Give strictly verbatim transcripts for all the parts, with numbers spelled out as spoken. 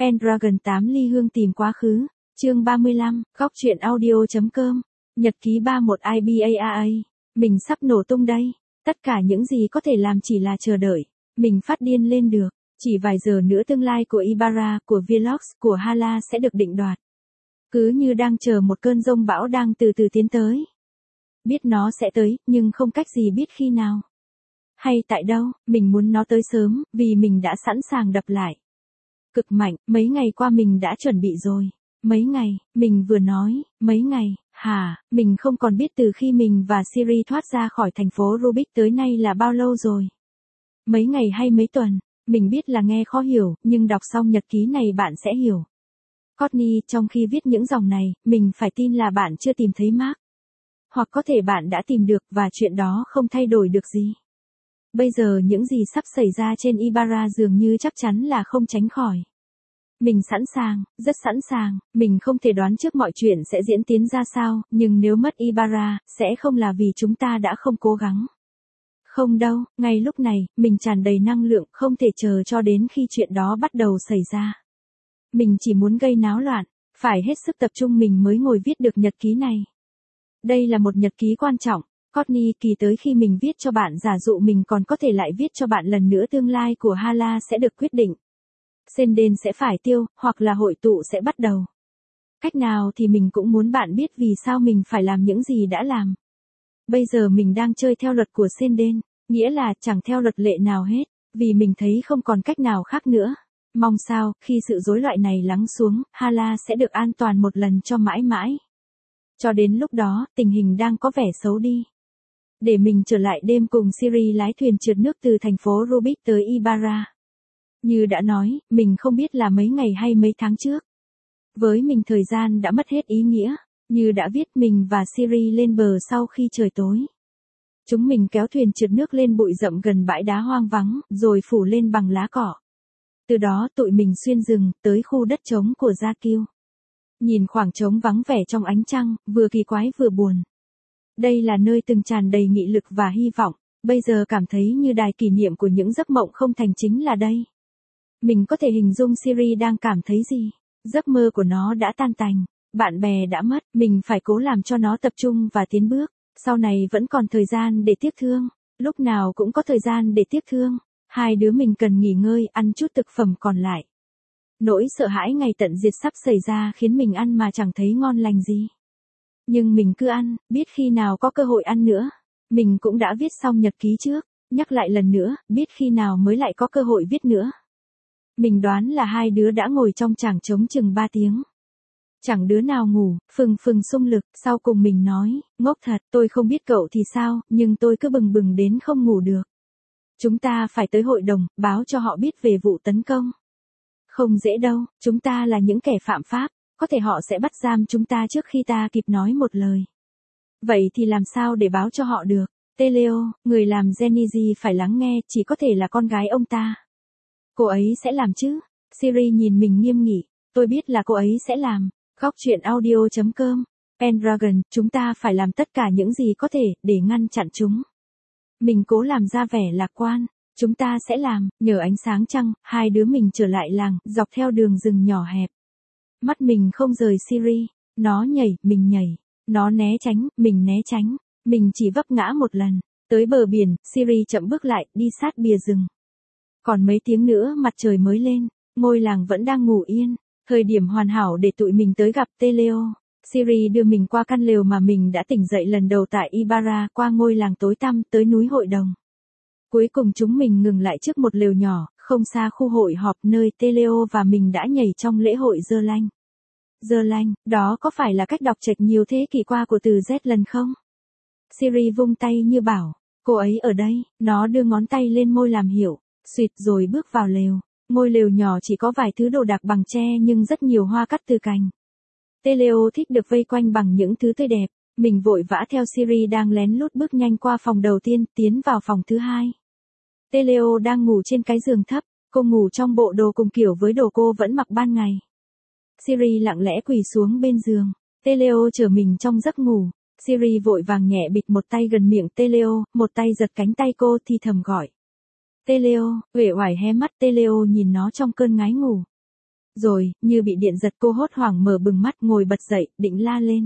Pendragon tám ly hương tìm quá khứ, chương ba mươi lăm, góc truyện audio.com, nhật ký ba mươi mốt i bê a a a, mình sắp nổ tung đây, tất cả những gì có thể làm chỉ là chờ đợi, mình phát điên lên được, chỉ vài giờ nữa tương lai của Ibarra, của Vlogs, của Hala sẽ được định đoạt. Cứ như đang chờ một cơn giông bão đang từ từ tiến tới. Biết nó sẽ tới, nhưng không cách gì biết khi nào. Hay tại đâu, mình muốn nó tới sớm, vì mình đã sẵn sàng đập lại. Cực mạnh, mấy ngày qua mình đã chuẩn bị rồi. Mấy ngày, mình vừa nói, mấy ngày, hả, mình không còn biết từ khi mình và Siri thoát ra khỏi thành phố Rubik tới nay là bao lâu rồi. Mấy ngày hay mấy tuần, mình biết là nghe khó hiểu, nhưng đọc xong nhật ký này bạn sẽ hiểu. Courtney, trong khi viết những dòng này, mình phải tin là bạn chưa tìm thấy Mark. Hoặc có thể bạn đã tìm được và chuyện đó không thay đổi được gì. Bây giờ những gì sắp xảy ra trên Ibarra dường như chắc chắn là không tránh khỏi. Mình sẵn sàng, rất sẵn sàng, mình không thể đoán trước mọi chuyện sẽ diễn tiến ra sao, nhưng nếu mất Ibarra, sẽ không là vì chúng ta đã không cố gắng. Không đâu, ngay lúc này, mình tràn đầy năng lượng, không thể chờ cho đến khi chuyện đó bắt đầu xảy ra. Mình chỉ muốn gây náo loạn, phải hết sức tập trung mình mới ngồi viết được nhật ký này. Đây là một nhật ký quan trọng. Courtney, kỳ tới khi mình viết cho bạn giả dụ mình còn có thể lại viết cho bạn lần nữa tương lai của Hala sẽ được quyết định. Senden sẽ phải tiêu, hoặc là hội tụ sẽ bắt đầu. Cách nào thì mình cũng muốn bạn biết vì sao mình phải làm những gì đã làm. Bây giờ mình đang chơi theo luật của Senden, nghĩa là chẳng theo luật lệ nào hết, vì mình thấy không còn cách nào khác nữa. Mong sao, khi sự rối loạn này lắng xuống, Hala sẽ được an toàn một lần cho mãi mãi. Cho đến lúc đó, tình hình đang có vẻ xấu đi. Để mình trở lại đêm cùng Siri lái thuyền trượt nước từ thành phố Rubik tới Ibarra. Như đã nói, mình không biết là mấy ngày hay mấy tháng trước. Với mình thời gian đã mất hết ý nghĩa, như đã viết mình và Siri lên bờ sau khi trời tối. Chúng mình kéo thuyền trượt nước lên bụi rậm gần bãi đá hoang vắng, rồi phủ lên bằng lá cỏ. Từ đó tụi mình xuyên rừng, tới khu đất trống của Gia Kiêu. Nhìn khoảng trống vắng vẻ trong ánh trăng, vừa kỳ quái vừa buồn. Đây là nơi từng tràn đầy nghị lực và hy vọng, bây giờ cảm thấy như đài kỷ niệm của những giấc mộng không thành chính là đây. Mình có thể hình dung Siri đang cảm thấy gì. Giấc mơ của nó đã tan tành, bạn bè đã mất, mình phải cố làm cho nó tập trung và tiến bước. Sau này vẫn còn thời gian để tiếc thương, lúc nào cũng có thời gian để tiếc thương. Hai đứa mình cần nghỉ ngơi, ăn chút thực phẩm còn lại. Nỗi sợ hãi ngày tận diệt sắp xảy ra khiến mình ăn mà chẳng thấy ngon lành gì. Nhưng mình cứ ăn, biết khi nào có cơ hội ăn nữa. Mình cũng đã viết xong nhật ký trước, nhắc lại lần nữa, biết khi nào mới lại có cơ hội viết nữa. Mình đoán là hai đứa đã ngồi trong tràng trống chừng ba tiếng. Chẳng đứa nào ngủ, phừng phừng xung lực, sau cùng mình nói, ngốc thật, tôi không biết cậu thì sao, nhưng tôi cứ bừng bừng đến không ngủ được. Chúng ta phải tới hội đồng, báo cho họ biết về vụ tấn công. Không dễ đâu, chúng ta là những kẻ phạm pháp, có thể họ sẽ bắt giam chúng ta trước khi ta kịp nói một lời. Vậy thì làm sao để báo cho họ được? Teleo, người làm Geniji phải lắng nghe, chỉ có thể là con gái ông ta. Cô ấy sẽ làm chứ? Siri nhìn mình nghiêm nghị, tôi biết là cô ấy sẽ làm. Góc truyện audio.com, Pendragon, chúng ta phải làm tất cả những gì có thể để ngăn chặn chúng. Mình cố làm ra vẻ lạc quan. Chúng ta sẽ làm, nhờ ánh sáng trăng, hai đứa mình trở lại làng, dọc theo đường rừng nhỏ hẹp. Mắt mình không rời Siri, nó nhảy, mình nhảy, nó né tránh, mình né tránh, mình chỉ vấp ngã một lần. Tới bờ biển, Siri chậm bước lại, đi sát bìa rừng. Còn mấy tiếng nữa mặt trời mới lên, ngôi làng vẫn đang ngủ yên, thời điểm hoàn hảo để tụi mình tới gặp Teleo. Siri đưa mình qua căn lều mà mình đã tỉnh dậy lần đầu tại Ibarra, qua ngôi làng tối tăm, tới núi hội đồng. Cuối cùng chúng mình ngừng lại trước một lều nhỏ, không xa khu hội họp nơi Teleo và mình đã nhảy trong lễ hội Dơ Lanh. Dơ Lanh, đó có phải là cách đọc trạch nhiều thế kỷ qua của từ Z lần không? Siri vung tay như bảo, cô ấy ở đây, nó đưa ngón tay lên môi làm hiệu, suýt rồi bước vào lều. Ngôi lều nhỏ chỉ có vài thứ đồ đạc bằng tre nhưng rất nhiều hoa cắt từ cành. Teleo thích được vây quanh bằng những thứ tươi đẹp, mình vội vã theo Siri đang lén lút bước nhanh qua phòng đầu tiên, tiến vào phòng thứ hai. Teleo đang ngủ trên cái giường thấp, cô ngủ trong bộ đồ cùng kiểu với đồ cô vẫn mặc ban ngày. Siri lặng lẽ quỳ xuống bên giường, Teleo chở mình trong giấc ngủ, Siri vội vàng nhẹ bịt một tay gần miệng Teleo, một tay giật cánh tay cô thì thầm gọi. Teleo, uể oải hé mắt, Teleo nhìn nó trong cơn ngái ngủ. Rồi, như bị điện giật cô hốt hoảng mở bừng mắt ngồi bật dậy, định la lên.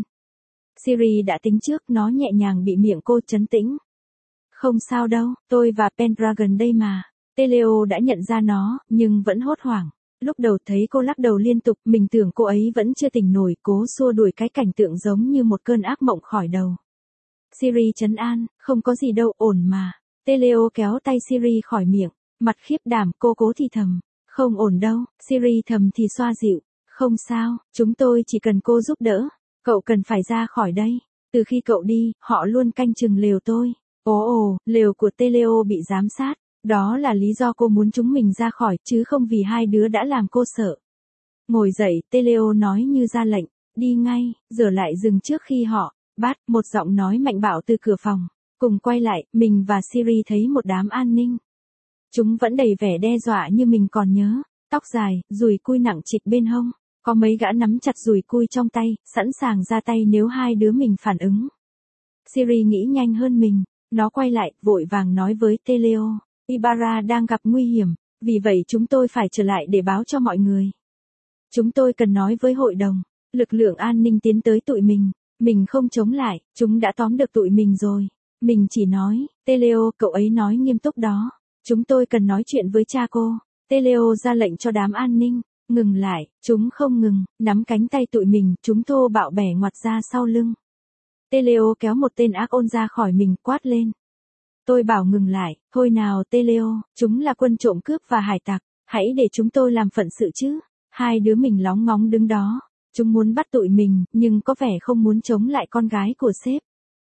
Siri đã tính trước, nó nhẹ nhàng bị miệng cô trấn tĩnh. Không sao đâu, tôi và Pendragon đây mà. Teleo đã nhận ra nó, nhưng vẫn hốt hoảng. Lúc đầu thấy cô lắc đầu liên tục, mình tưởng cô ấy vẫn chưa tỉnh nổi, cố xua đuổi cái cảnh tượng giống như một cơn ác mộng khỏi đầu. Siri trấn an, không có gì đâu, ổn mà. Teleo kéo tay Siri khỏi miệng, mặt khiếp đảm, cô cố thì thầm. Không ổn đâu, Siri thầm thì xoa dịu. Không sao, chúng tôi chỉ cần cô giúp đỡ. Cậu cần phải ra khỏi đây. Từ khi cậu đi, họ luôn canh chừng lều tôi. Ồ ồ, lều của Teleo bị giám sát. Đó là lý do cô muốn chúng mình ra khỏi, chứ không vì hai đứa đã làm cô sợ. Ngồi dậy, Teleo nói như ra lệnh. Đi ngay, giờ lại dừng trước khi họ. Bắt, một giọng nói mạnh bạo từ cửa phòng. Cùng quay lại, mình và Siri thấy một đám an ninh. Chúng vẫn đầy vẻ đe dọa như mình còn nhớ. Tóc dài, dùi cui nặng trịch bên hông. Có mấy gã nắm chặt dùi cui trong tay, sẵn sàng ra tay nếu hai đứa mình phản ứng. Siri nghĩ nhanh hơn mình. Nó quay lại, vội vàng nói với Teleo. Ibarra đang gặp nguy hiểm, vì vậy chúng tôi phải trở lại để báo cho mọi người. Chúng tôi cần nói với hội đồng. Lực lượng an ninh tiến tới tụi mình. Mình không chống lại, chúng đã tóm được tụi mình rồi. Mình chỉ nói, Teleo, cậu ấy nói nghiêm túc đó. Chúng tôi cần nói chuyện với cha cô. Teleo ra lệnh cho đám an ninh. Ngừng lại, chúng không ngừng, nắm cánh tay tụi mình, chúng thô bạo bẻ ngoặt ra sau lưng. Teleo kéo một tên ác ôn ra khỏi mình, quát lên. Tôi bảo ngừng lại, thôi nào Teleo, chúng là quân trộm cướp và hải tặc, hãy để chúng tôi làm phận sự chứ. Hai đứa mình lóng ngóng đứng đó, chúng muốn bắt tụi mình, nhưng có vẻ không muốn chống lại con gái của sếp.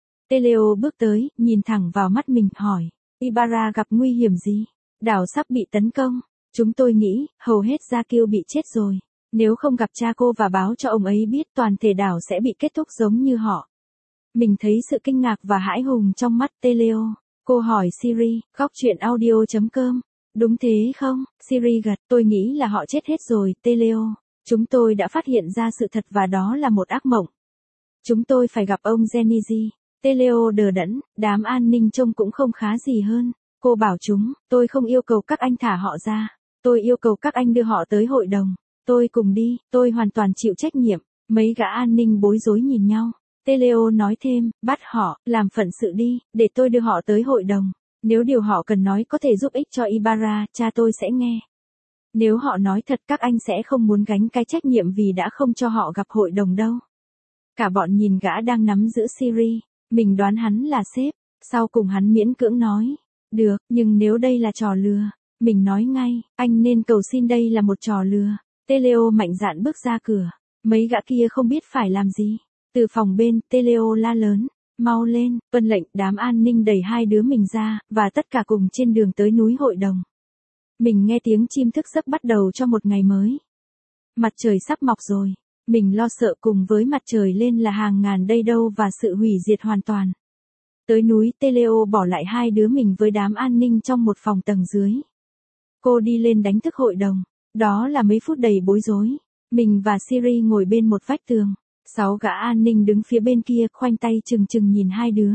Teleo bước tới, nhìn thẳng vào mắt mình, hỏi, Ibarra gặp nguy hiểm gì? Đảo sắp bị tấn công. Chúng tôi nghĩ, hầu hết Gia Kiêu bị chết rồi. Nếu không gặp cha cô và báo cho ông ấy biết, toàn thể đảo sẽ bị kết thúc giống như họ. Mình thấy sự kinh ngạc và hãi hùng trong mắt Teleo. Cô hỏi Siri, góc chuyện audio chấm com. Đúng thế không? Siri gật, tôi nghĩ là họ chết hết rồi, Teleo. Chúng tôi đã phát hiện ra sự thật và đó là một ác mộng. Chúng tôi phải gặp ông Genizi. Teleo đờ đẫn, đám an ninh trông cũng không khá gì hơn. Cô bảo chúng, tôi không yêu cầu các anh thả họ ra. Tôi yêu cầu các anh đưa họ tới hội đồng. Tôi cùng đi, tôi hoàn toàn chịu trách nhiệm. Mấy gã an ninh bối rối nhìn nhau. Teleo nói thêm, bắt họ, làm phận sự đi, để tôi đưa họ tới hội đồng. Nếu điều họ cần nói có thể giúp ích cho Ibarra, cha tôi sẽ nghe. Nếu họ nói thật các anh sẽ không muốn gánh cái trách nhiệm vì đã không cho họ gặp hội đồng đâu. Cả bọn nhìn gã đang nắm giữ Siri. Mình đoán hắn là sếp. Sau cùng hắn miễn cưỡng nói. Được, nhưng nếu đây là trò lừa. Mình nói ngay, anh nên cầu xin đây là một trò lừa. Teleo mạnh dạn bước ra cửa. Mấy gã kia không biết phải làm gì. Từ phòng bên, Teleo la lớn. Mau lên, tuân lệnh, đám an ninh đẩy hai đứa mình ra, và tất cả cùng trên đường tới núi hội đồng. Mình nghe tiếng chim thức giấc bắt đầu cho một ngày mới. Mặt trời sắp mọc rồi. Mình lo sợ cùng với mặt trời lên là hàng ngàn đây đâu và sự hủy diệt hoàn toàn. Tới núi, Teleo bỏ lại hai đứa mình với đám an ninh trong một phòng tầng dưới. Cô đi lên đánh thức hội đồng. Đó là mấy phút đầy bối rối. Mình và Siri ngồi bên một vách tường. Sáu gã an ninh đứng phía bên kia khoanh tay chừng chừng nhìn hai đứa.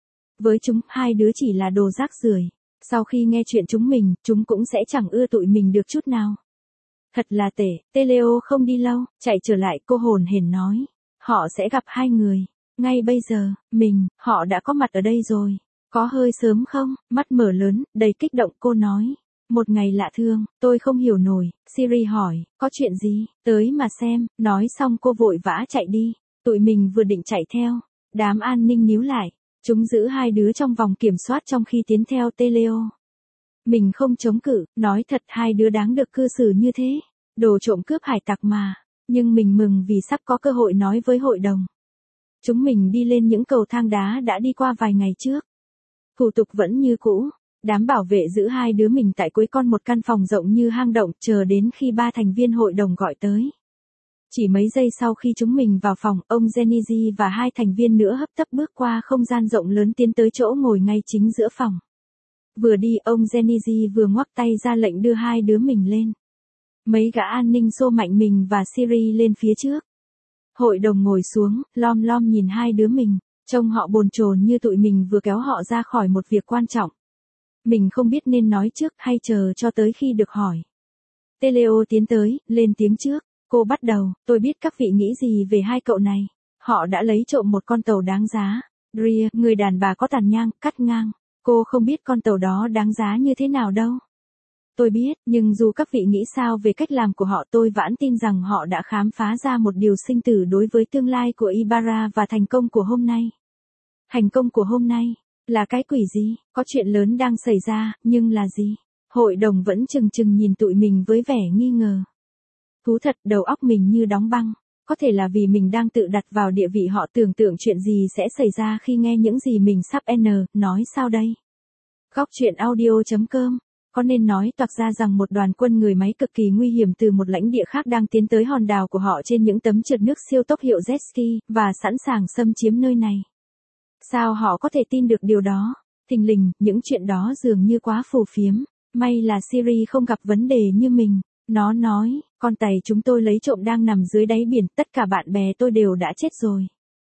Với chúng, hai đứa chỉ là đồ rác rưởi. Sau khi nghe chuyện chúng mình, chúng cũng sẽ chẳng ưa tụi mình được chút nào. Thật là tệ, Teleo không đi lâu, chạy trở lại cô hồn hển nói. Họ sẽ gặp hai người. Ngay bây giờ, mình, họ đã có mặt ở đây rồi. Có hơi sớm không? Mắt mở lớn, đầy kích động cô nói. Một ngày lạ thường, tôi không hiểu nổi. Siri hỏi, có chuyện gì? Tới mà xem, nói xong cô vội vã chạy đi. Tụi mình vừa định chạy theo. Đám an ninh níu lại. Chúng giữ hai đứa trong vòng kiểm soát trong khi tiến theo Teleo. Mình không chống cự, nói thật hai đứa đáng được cư xử như thế. Đồ trộm cướp hải tặc mà. Nhưng mình mừng vì sắp có cơ hội nói với hội đồng. Chúng mình đi lên những cầu thang đá đã đi qua vài ngày trước. Thủ tục vẫn như cũ. Đám bảo vệ giữ hai đứa mình tại cuối con một căn phòng rộng như hang động chờ đến khi ba thành viên hội đồng gọi tới. Chỉ mấy giây sau khi chúng mình vào phòng, ông Genizi và hai thành viên nữa hấp tấp bước qua không gian rộng lớn tiến tới chỗ ngồi ngay chính giữa phòng. Vừa đi, ông Genizi vừa ngoắc tay ra lệnh đưa hai đứa mình lên. Mấy gã an ninh xô mạnh mình và Siri lên phía trước. Hội đồng ngồi xuống, lom lom nhìn hai đứa mình, trông họ bồn chồn như tụi mình vừa kéo họ ra khỏi một việc quan trọng. Mình không biết nên nói trước hay chờ cho tới khi được hỏi. Teleo tiến tới, lên tiếng trước. Cô bắt đầu, tôi biết các vị nghĩ gì về hai cậu này. Họ đã lấy trộm một con tàu đáng giá. Drea, người đàn bà có tàn nhang, cắt ngang. Cô không biết con tàu đó đáng giá như thế nào đâu. Tôi biết, nhưng dù các vị nghĩ sao về cách làm của họ, tôi vẫn tin rằng họ đã khám phá ra một điều sinh tử đối với tương lai của Ibarra và thành công của hôm nay. Thành công của hôm nay, là cái quỷ gì? Có chuyện lớn đang xảy ra, nhưng là gì? Hội đồng vẫn chừng chừng nhìn tụi mình với vẻ nghi ngờ. Thú thật, đầu óc mình như đóng băng. Có thể là vì mình đang tự đặt vào địa vị họ, tưởng tượng chuyện gì sẽ xảy ra khi nghe những gì mình sắp n nói sao đây. Góc truyện audio chấm com. Có nên nói toạc ra rằng một đoàn quân người máy cực kỳ nguy hiểm từ một lãnh địa khác đang tiến tới hòn đảo của họ trên những tấm trượt nước siêu tốc hiệu jet ski, và sẵn sàng xâm chiếm nơi này. Sao họ có thể tin được điều đó? Thình lình, những chuyện đó dường như quá phù phiếm. May là Siri không gặp vấn đề như mình. Nó nói, con tày chúng tôi lấy trộm đang nằm dưới đáy biển, tất cả bạn bè tôi đều đã chết rồi.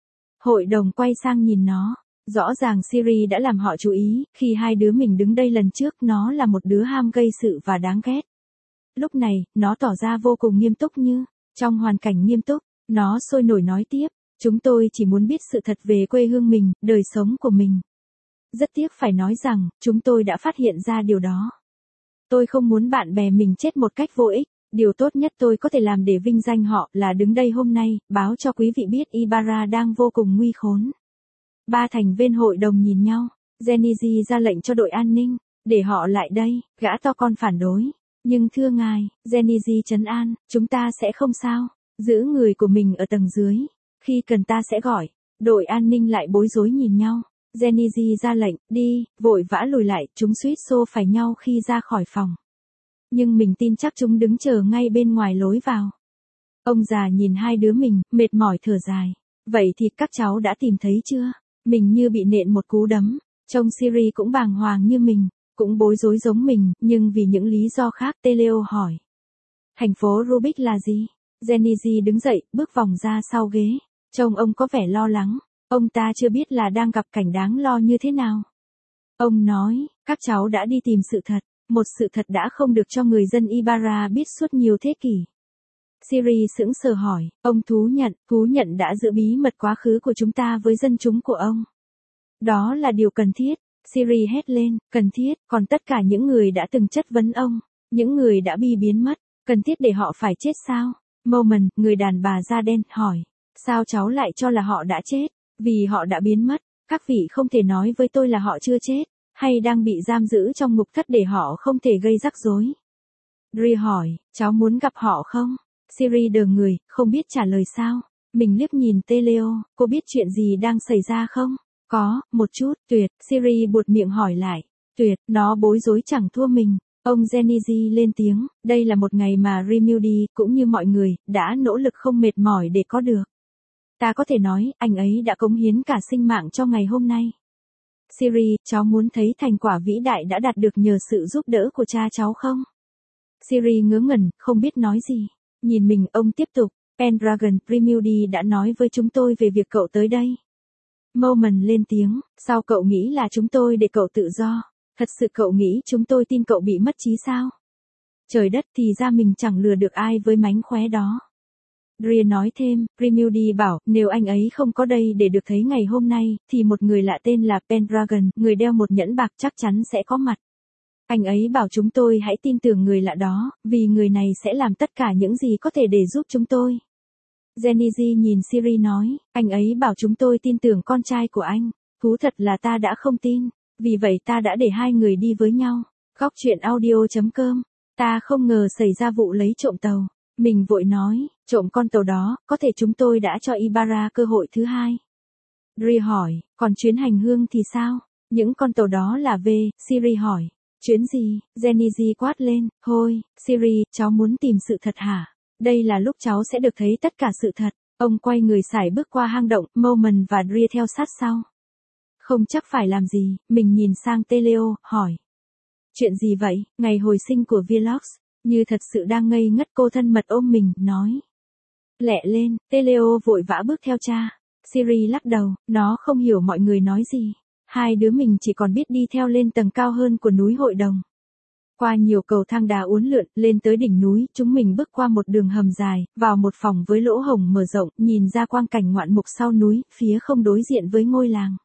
Hội đồng quay sang nhìn nó. Rõ ràng Siri đã làm họ chú ý, khi hai đứa mình đứng đây lần trước nó là một đứa ham gây sự và đáng ghét. Lúc này, nó tỏ ra vô cùng nghiêm túc như, trong hoàn cảnh nghiêm túc, nó sôi nổi nói tiếp, chúng tôi chỉ muốn biết sự thật về quê hương mình, đời sống của mình. Rất tiếc phải nói rằng, chúng tôi đã phát hiện ra điều đó. Tôi không muốn bạn bè mình chết một cách vô ích, điều tốt nhất tôi có thể làm để vinh danh họ là đứng đây hôm nay, báo cho quý vị biết Ibarra đang vô cùng nguy khốn. Ba thành viên hội đồng nhìn nhau, Genizi ra lệnh cho đội an ninh, để họ lại đây, gã to con phản đối. Nhưng thưa ngài, Genizi trấn an, chúng ta sẽ không sao, giữ người của mình ở tầng dưới, khi cần ta sẽ gọi. Đội an ninh lại bối rối nhìn nhau, Genizi ra lệnh, đi, vội vã lùi lại, chúng suýt xô phải nhau khi ra khỏi phòng. Nhưng mình tin chắc chúng đứng chờ ngay bên ngoài lối vào. Ông già nhìn hai đứa mình, mệt mỏi thở dài. Vậy thì các cháu đã tìm thấy chưa? Mình như bị nện một cú đấm. Trông Siri cũng bàng hoàng như mình, cũng bối rối giống mình, nhưng vì những lý do khác. Teleo hỏi. Thành phố Rubik là gì? Genizi đứng dậy, bước vòng ra sau ghế. Trông ông có vẻ lo lắng. Ông ta chưa biết là đang gặp cảnh đáng lo như thế nào. Ông nói, các cháu đã đi tìm sự thật. Một sự thật đã không được cho người dân Ibarra biết suốt nhiều thế kỷ. Siri sững sờ hỏi, ông thú nhận, thú nhận đã giữ bí mật quá khứ của chúng ta với dân chúng của ông. Đó là điều cần thiết. Siri hét lên, cần thiết, còn tất cả những người đã từng chất vấn ông, những người đã bi biến mất, cần thiết để họ phải chết sao? Moment, người đàn bà da đen, hỏi, sao cháu lại cho là họ đã chết? Vì họ đã biến mất, các vị không thể nói với tôi là họ chưa chết, hay đang bị giam giữ trong ngục thất để họ không thể gây rắc rối. Drea hỏi, cháu muốn gặp họ không? Siri đờ người, không biết trả lời sao. Mình liếc nhìn Teleo, cô biết chuyện gì đang xảy ra không? Có, một chút, tuyệt. Siri buột miệng hỏi lại. Tuyệt, nó bối rối chẳng thua mình. Ông Genizi lên tiếng, đây là một ngày mà Rimudi, cũng như mọi người, đã nỗ lực không mệt mỏi để có được. Ta có thể nói, anh ấy đã cống hiến cả sinh mạng cho ngày hôm nay. Siri, cháu muốn thấy thành quả vĩ đại đã đạt được nhờ sự giúp đỡ của cha cháu không? Siri ngớ ngẩn, không biết nói gì. Nhìn mình, ông tiếp tục, Pendragon, Rimudi đã nói với chúng tôi về việc cậu tới đây. Moment lên tiếng, sao cậu nghĩ là chúng tôi để cậu tự do? Thật sự cậu nghĩ chúng tôi tin cậu bị mất trí sao? Trời đất, thì ra mình chẳng lừa được ai với mánh khóe đó. Drea nói thêm, Rimudi bảo, nếu anh ấy không có đây để được thấy ngày hôm nay, thì một người lạ tên là Pendragon, người đeo một nhẫn bạc chắc chắn sẽ có mặt. Anh ấy bảo chúng tôi hãy tin tưởng người lạ đó, vì người này sẽ làm tất cả những gì có thể để giúp chúng tôi. Genizi nhìn Siri nói, anh ấy bảo chúng tôi tin tưởng con trai của anh. Thú thật là ta đã không tin, vì vậy ta đã để hai người đi với nhau. Góc truyện audio chấm com. Ta không ngờ xảy ra vụ lấy trộm tàu. Mình vội nói, trộm con tàu đó, có thể chúng tôi đã cho Ibarra cơ hội thứ hai. Drea hỏi, còn chuyến hành hương thì sao? Những con tàu đó là về, Siri hỏi. Chuyến gì? Genizi quát lên, thôi, Siri, cháu muốn tìm sự thật hả? Đây là lúc cháu sẽ được thấy tất cả sự thật. Ông quay người sải bước qua hang động, Moment và Drea theo sát sau. Không chắc phải làm gì, mình nhìn sang Teleo, hỏi. Chuyện gì vậy? Ngày hồi sinh của Vlogs, như thật sự đang ngây ngất. Cô thân mật ôm mình, nói. Lẹ lên, Teleo vội vã bước theo cha. Siri lắc đầu, nó không hiểu mọi người nói gì. Hai đứa mình chỉ còn biết đi theo lên tầng cao hơn của núi hội đồng. Qua nhiều cầu thang đá uốn lượn, lên tới đỉnh núi, chúng mình bước qua một đường hầm dài, vào một phòng với lỗ hổng mở rộng, nhìn ra quang cảnh ngoạn mục sau núi, phía không đối diện với ngôi làng.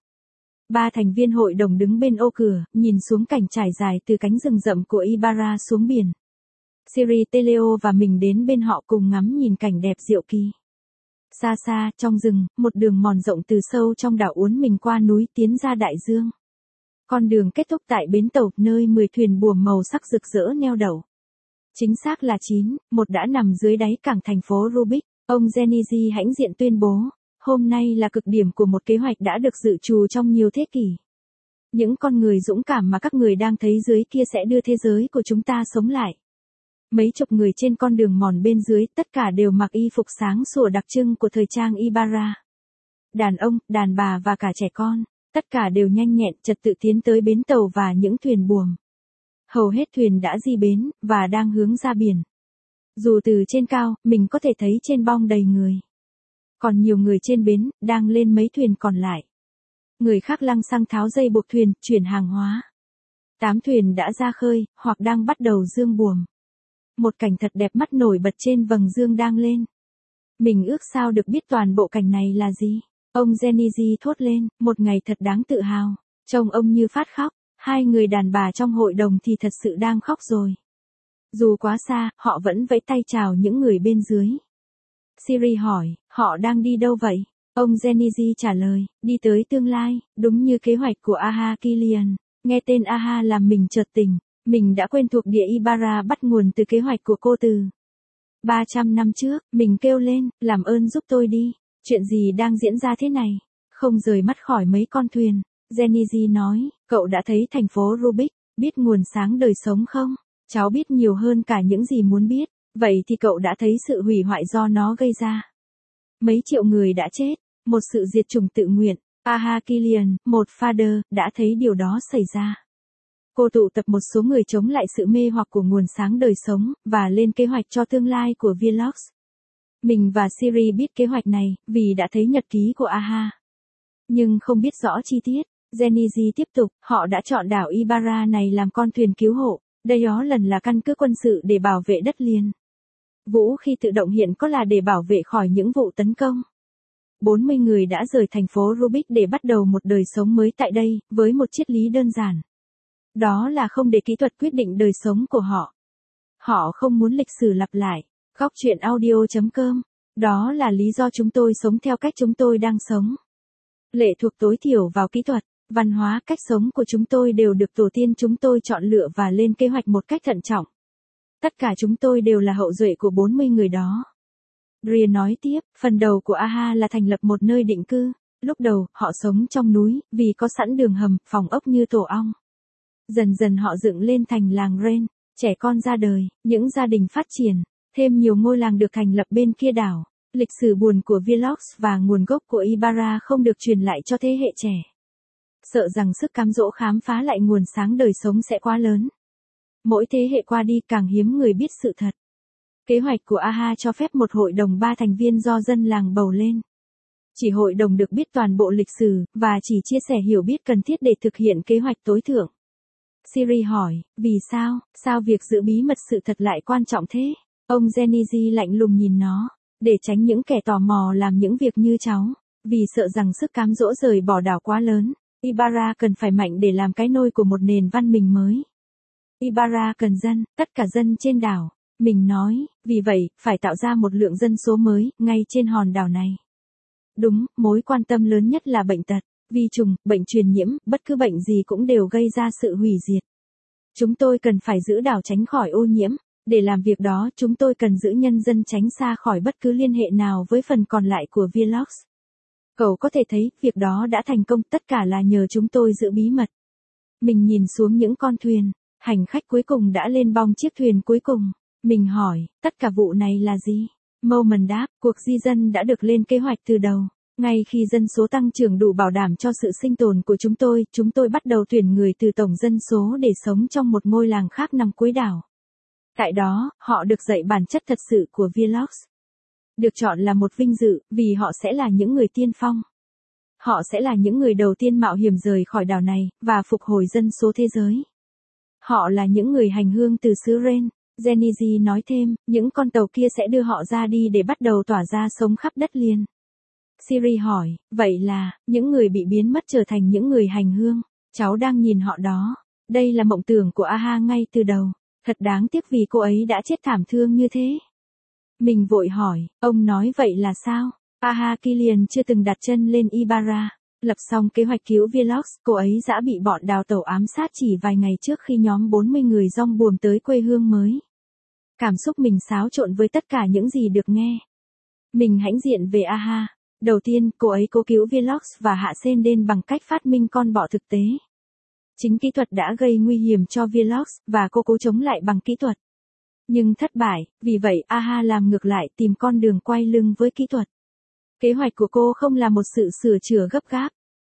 Ba thành viên hội đồng đứng bên ô cửa, nhìn xuống cảnh trải dài từ cánh rừng rậm của Ibarra xuống biển. Siri, Teleo và mình đến bên họ cùng ngắm nhìn cảnh đẹp diệu kỳ. Xa xa, trong rừng, một đường mòn rộng từ sâu trong đảo uốn mình qua núi tiến ra đại dương. Con đường kết thúc tại bến tàu, nơi mười thuyền buồm màu sắc rực rỡ neo đậu. Chính xác là chín, một đã nằm dưới đáy cảng thành phố Rubik. Ông Genizi hãnh diện tuyên bố, hôm nay là cực điểm của một kế hoạch đã được dự trù trong nhiều thế kỷ. Những con người dũng cảm mà các người đang thấy dưới kia sẽ đưa thế giới của chúng ta sống lại. Mấy chục người trên con đường mòn bên dưới, tất cả đều mặc y phục sáng sủa đặc trưng của thời trang Ibarra. Đàn ông, đàn bà và cả trẻ con, tất cả đều nhanh nhẹn trật tự tiến tới bến tàu và những thuyền buồm. Hầu hết thuyền đã di bến, và đang hướng ra biển. Dù từ trên cao, mình có thể thấy trên bong đầy người. Còn nhiều người trên bến, đang lên mấy thuyền còn lại. Người khác lăng xăng tháo dây buộc thuyền, chuyển hàng hóa. Tám thuyền đã ra khơi, hoặc đang bắt đầu dương buồm. Một cảnh thật đẹp mắt nổi bật trên vầng dương đang lên. Mình ước sao được biết toàn bộ cảnh này là gì. Ông Genizi thốt lên, một ngày thật đáng tự hào. Trông ông như phát khóc, hai người đàn bà trong hội đồng thì thật sự đang khóc rồi. Dù quá xa, họ vẫn vẫy tay chào những người bên dưới. Siri hỏi, họ đang đi đâu vậy? Ông Genizi trả lời, đi tới tương lai, đúng như kế hoạch của Aha Kilian. Nghe tên Aha làm mình chợt tỉnh, mình đã quen thuộc địa Ibarra bắt nguồn từ kế hoạch của cô từ ba trăm năm trước. Mình kêu lên, làm ơn giúp tôi đi, chuyện gì đang diễn ra thế này? Không rời mắt khỏi mấy con thuyền, Genizi nói, cậu đã thấy thành phố Rubik, biết nguồn sáng đời sống không? Cháu biết nhiều hơn cả những gì muốn biết, vậy thì cậu đã thấy sự hủy hoại do nó gây ra. Mấy triệu người đã chết, một sự diệt chủng tự nguyện. Aha Kilian, một father, đã thấy điều đó xảy ra. Cô tụ tập một số người chống lại sự mê hoặc của nguồn sáng đời sống, và lên kế hoạch cho tương lai của Velox. Mình và Siri biết kế hoạch này, vì đã thấy nhật ký của Aha. Nhưng không biết rõ chi tiết. Genizi tiếp tục, họ đã chọn đảo Ibarra này làm con thuyền cứu hộ. Đây đó lần là căn cứ quân sự để bảo vệ đất liền. Vũ khí tự động hiện có là để bảo vệ khỏi những vụ tấn công. bốn mươi người đã rời thành phố Rubik để bắt đầu một đời sống mới tại đây, với một triết lý đơn giản. Đó là không để kỹ thuật quyết định đời sống của họ. Họ không muốn lịch sử lặp lại. Góc truyện audio chấm com. Đó là lý do chúng tôi sống theo cách chúng tôi đang sống. Lệ thuộc tối thiểu vào kỹ thuật, văn hóa, cách sống của chúng tôi đều được tổ tiên chúng tôi chọn lựa và lên kế hoạch một cách thận trọng. Tất cả chúng tôi đều là hậu duệ của bốn mươi người đó. Drea nói tiếp, phần đầu của Aha là thành lập một nơi định cư. Lúc đầu, họ sống trong núi, vì có sẵn đường hầm, phòng ốc như tổ ong. Dần dần họ dựng lên thành làng Ren, trẻ con ra đời, những gia đình phát triển, thêm nhiều ngôi làng được thành lập bên kia đảo. Lịch sử buồn của Velox và nguồn gốc của Ibarra không được truyền lại cho thế hệ trẻ. Sợ rằng sức cám dỗ khám phá lại nguồn sáng đời sống sẽ quá lớn. Mỗi thế hệ qua đi càng hiếm người biết sự thật. Kế hoạch của Aha cho phép một hội đồng ba thành viên do dân làng bầu lên. Chỉ hội đồng được biết toàn bộ lịch sử, và chỉ chia sẻ hiểu biết cần thiết để thực hiện kế hoạch tối thượng. Siri hỏi, vì sao, sao việc giữ bí mật sự thật lại quan trọng thế? Ông Genizi lạnh lùng nhìn nó, để tránh những kẻ tò mò làm những việc như cháu, vì sợ rằng sức cám dỗ rời bỏ đảo quá lớn. Ibarra cần phải mạnh để làm cái nôi của một nền văn minh mới. Ibarra cần dân, tất cả dân trên đảo. Mình nói, vì vậy, phải tạo ra một lượng dân số mới, ngay trên hòn đảo này. Đúng, mối quan tâm lớn nhất là bệnh tật, vi trùng, bệnh truyền nhiễm, bất cứ bệnh gì cũng đều gây ra sự hủy diệt. Chúng tôi cần phải giữ đảo tránh khỏi ô nhiễm. Để làm việc đó, chúng tôi cần giữ nhân dân tránh xa khỏi bất cứ liên hệ nào với phần còn lại của Velox. Cậu có thể thấy, việc đó đã thành công, tất cả là nhờ chúng tôi giữ bí mật. Mình nhìn xuống những con thuyền, hành khách cuối cùng đã lên bong chiếc thuyền cuối cùng. Mình hỏi, tất cả vụ này là gì? Moment đáp, cuộc di dân đã được lên kế hoạch từ đầu. Ngay khi dân số tăng trưởng đủ bảo đảm cho sự sinh tồn của chúng tôi, chúng tôi bắt đầu tuyển người từ tổng dân số để sống trong một ngôi làng khác nằm cuối đảo. Tại đó, họ được dạy bản chất thật sự của Velox. Được chọn là một vinh dự, vì họ sẽ là những người tiên phong. Họ sẽ là những người đầu tiên mạo hiểm rời khỏi đảo này, và phục hồi dân số thế giới. Họ là những người hành hương từ xứ Ren. Genizi nói thêm, những con tàu kia sẽ đưa họ ra đi để bắt đầu tỏa ra sống khắp đất liền. Siri hỏi, vậy là, những người bị biến mất trở thành những người hành hương. Cháu đang nhìn họ đó. Đây là mộng tưởng của Aha ngay từ đầu. Thật đáng tiếc vì cô ấy đã chết thảm thương như thế. Mình vội hỏi, ông nói vậy là sao? Aha Killian chưa từng đặt chân lên Ibarra. Lập xong kế hoạch cứu Velox, cô ấy đã bị bọn đào tẩu ám sát chỉ vài ngày trước khi nhóm bốn mươi người dong buồm tới quê hương mới. Cảm xúc mình xáo trộn với tất cả những gì được nghe. Mình hãnh diện về Aha. Đầu tiên, cô ấy cố cứu Velox và hạ Senden bằng cách phát minh con bọ thực tế. Chính kỹ thuật đã gây nguy hiểm cho Velox, và cô cố chống lại bằng kỹ thuật. Nhưng thất bại, vì vậy Aha làm ngược lại tìm con đường quay lưng với kỹ thuật. Kế hoạch của cô không là một sự sửa chữa gấp gáp.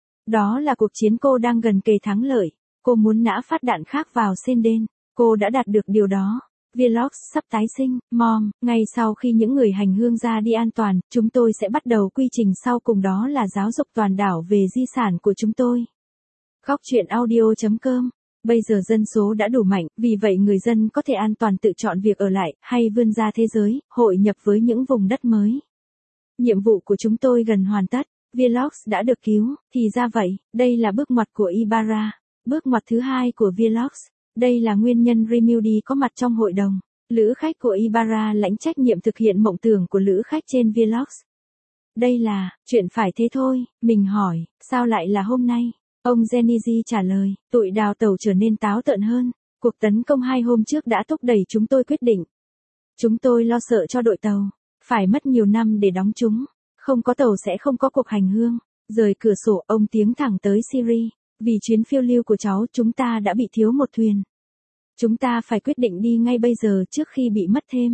Đó là cuộc chiến cô đang gần kề thắng lợi. Cô muốn nã phát đạn khác vào Senden. Cô đã đạt được điều đó. Velox sắp tái sinh. Mom, ngay sau khi những người hành hương ra đi an toàn, chúng tôi sẽ bắt đầu quy trình sau cùng, đó là giáo dục toàn đảo về di sản của chúng tôi. Góc truyện audio chấm com. Bây giờ dân số đã đủ mạnh, vì vậy người dân có thể an toàn tự chọn việc ở lại, hay vươn ra thế giới, hội nhập với những vùng đất mới. Nhiệm vụ của chúng tôi gần hoàn tất. Velox đã được cứu. Thì ra vậy, đây là bước ngoặt của Ibarra. Bước ngoặt thứ hai của Velox. Đây là nguyên nhân Rimudi có mặt trong hội đồng. Lữ khách của Ibarra lãnh trách nhiệm thực hiện mộng tưởng của lữ khách trên Velox. Đây là, chuyện phải thế thôi. Mình hỏi, sao lại là hôm nay? Ông Genizi trả lời, tụi đào tàu trở nên táo tợn hơn. Cuộc tấn công hai hôm trước đã thúc đẩy chúng tôi quyết định. Chúng tôi lo sợ cho đội tàu. Phải mất nhiều năm để đóng chúng. Không có tàu sẽ không có cuộc hành hương. Rời cửa sổ, ông tiến thẳng tới Siri. Vì chuyến phiêu lưu của cháu, chúng ta đã bị thiếu một thuyền. Chúng ta phải quyết định đi ngay bây giờ trước khi bị mất thêm.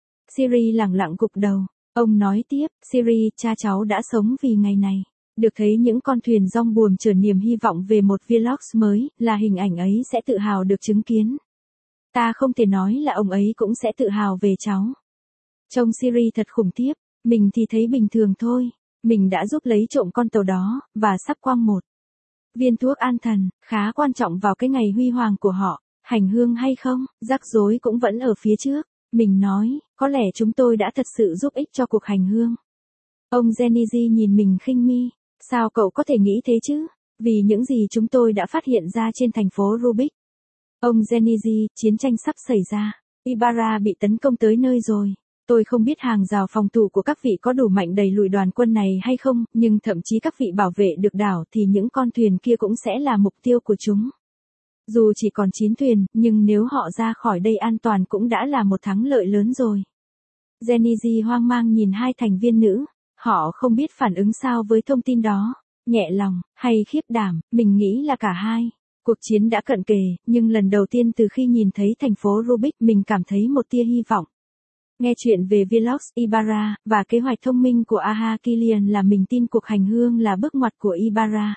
Siri lẳng lặng gục đầu. Ông nói tiếp, Siri, cha cháu đã sống vì ngày này. Được thấy những con thuyền dong buồm chở niềm hy vọng về một Velox mới, là hình ảnh ấy sẽ tự hào được chứng kiến. Ta không thể nói là ông ấy cũng sẽ tự hào về cháu. Trông Siri thật khủng khiếp, mình thì thấy bình thường thôi. Mình đã giúp lấy trộm con tàu đó, và sắp quăng một viên thuốc an thần, khá quan trọng vào cái ngày huy hoàng của họ. Hành hương hay không, rắc rối cũng vẫn ở phía trước. Mình nói, có lẽ chúng tôi đã thật sự giúp ích cho cuộc hành hương. Ông Genizi nhìn mình khinh mi. Sao cậu có thể nghĩ thế chứ? Vì những gì chúng tôi đã phát hiện ra trên thành phố Rubik. Ông Genizi, chiến tranh sắp xảy ra. Ibarra bị tấn công tới nơi rồi. Tôi không biết hàng rào phòng thủ của các vị có đủ mạnh đẩy lùi đoàn quân này hay không, nhưng thậm chí các vị bảo vệ được đảo thì những con thuyền kia cũng sẽ là mục tiêu của chúng. Dù chỉ còn chín thuyền, nhưng nếu họ ra khỏi đây an toàn cũng đã là một thắng lợi lớn rồi. Genizi hoang mang nhìn hai thành viên nữ. Họ không biết phản ứng sao với thông tin đó. Nhẹ lòng, hay khiếp đảm, mình nghĩ là cả hai. Cuộc chiến đã cận kề, nhưng lần đầu tiên từ khi nhìn thấy thành phố Rubik mình cảm thấy một tia hy vọng. Nghe chuyện về Velox, Ibarra, và kế hoạch thông minh của Aha Killian là mình tin cuộc hành hương là bước ngoặt của Ibarra.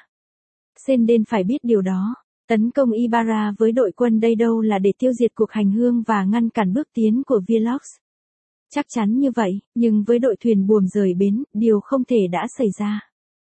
Senden phải biết điều đó. Tấn công Ibarra với đội quân đây đâu là để tiêu diệt cuộc hành hương và ngăn cản bước tiến của Velox. Chắc chắn như vậy, nhưng với đội thuyền buồm rời bến, điều không thể đã xảy ra.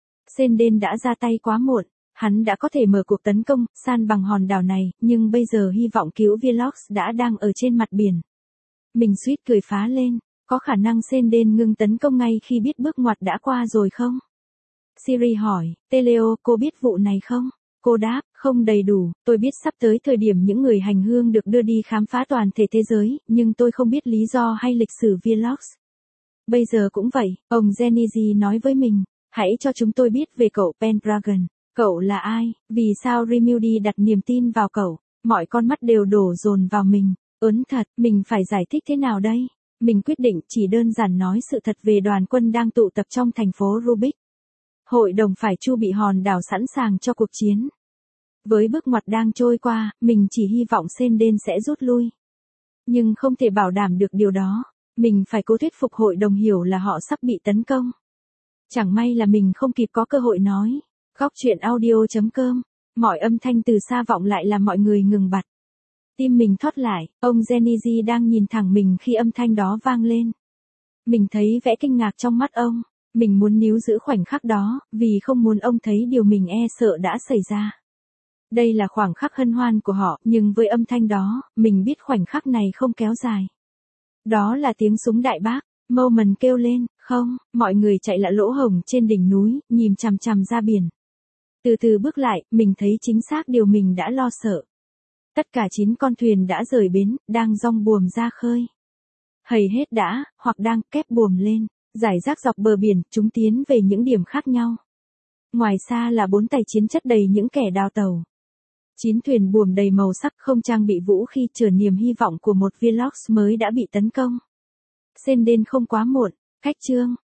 Senden đã ra tay quá muộn. Hắn đã có thể mở cuộc tấn công, san bằng hòn đảo này, nhưng bây giờ hy vọng cứu Velox đã đang ở trên mặt biển. Mình suýt cười phá lên. Có khả năng Senden ngừng tấn công ngay khi biết bước ngoặt đã qua rồi không? Siri hỏi, Teleo, cô biết vụ này không? Cô đáp, không đầy đủ, tôi biết sắp tới thời điểm những người hành hương được đưa đi khám phá toàn thể thế giới, nhưng tôi không biết lý do hay lịch sử Velox. Bây giờ cũng vậy, ông Genizi nói với mình, hãy cho chúng tôi biết về cậu Pendragon. Cậu là ai? Vì sao Rimudi đặt niềm tin vào cậu? Mọi con mắt đều đổ dồn vào mình. Ớn thật, mình phải giải thích thế nào đây? Mình quyết định chỉ đơn giản nói sự thật về đoàn quân đang tụ tập trong thành phố Rubik. Hội đồng phải chu bị hòn đảo sẵn sàng cho cuộc chiến. Với bước ngoặt đang trôi qua, mình chỉ hy vọng Senden sẽ rút lui. Nhưng không thể bảo đảm được điều đó. Mình phải cố thuyết phục hội đồng hiểu là họ sắp bị tấn công. Chẳng may là mình không kịp có cơ hội nói. Góc truyện audio chấm com. Mọi âm thanh từ xa vọng lại làm mọi người ngừng bặt. Tim mình thoát lại, ông Genizi đang nhìn thẳng mình khi âm thanh đó vang lên. Mình thấy vẻ kinh ngạc trong mắt ông. Mình muốn níu giữ khoảnh khắc đó, vì không muốn ông thấy điều mình e sợ đã xảy ra. Đây là khoảng khắc hân hoan của họ, nhưng với âm thanh đó, mình biết khoảnh khắc này không kéo dài. Đó là tiếng súng đại bác. Moment kêu lên, không, mọi người chạy lạ lỗ hổng trên đỉnh núi, nhìn chằm chằm ra biển. Từ từ bước lại, mình thấy chính xác điều mình đã lo sợ. Tất cả chín con thuyền đã rời bến, đang dong buồm ra khơi. Hầy hết đã, hoặc đang kép buồm lên, rải rác dọc bờ biển, chúng tiến về những điểm khác nhau. Ngoài xa là bốn tay chiến chất đầy những kẻ đào tàu. Chín thuyền buồm đầy màu sắc không trang bị vũ khí chở niềm hy vọng của một Velox mới đã bị tấn công. Senden không quá muộn, cách chương.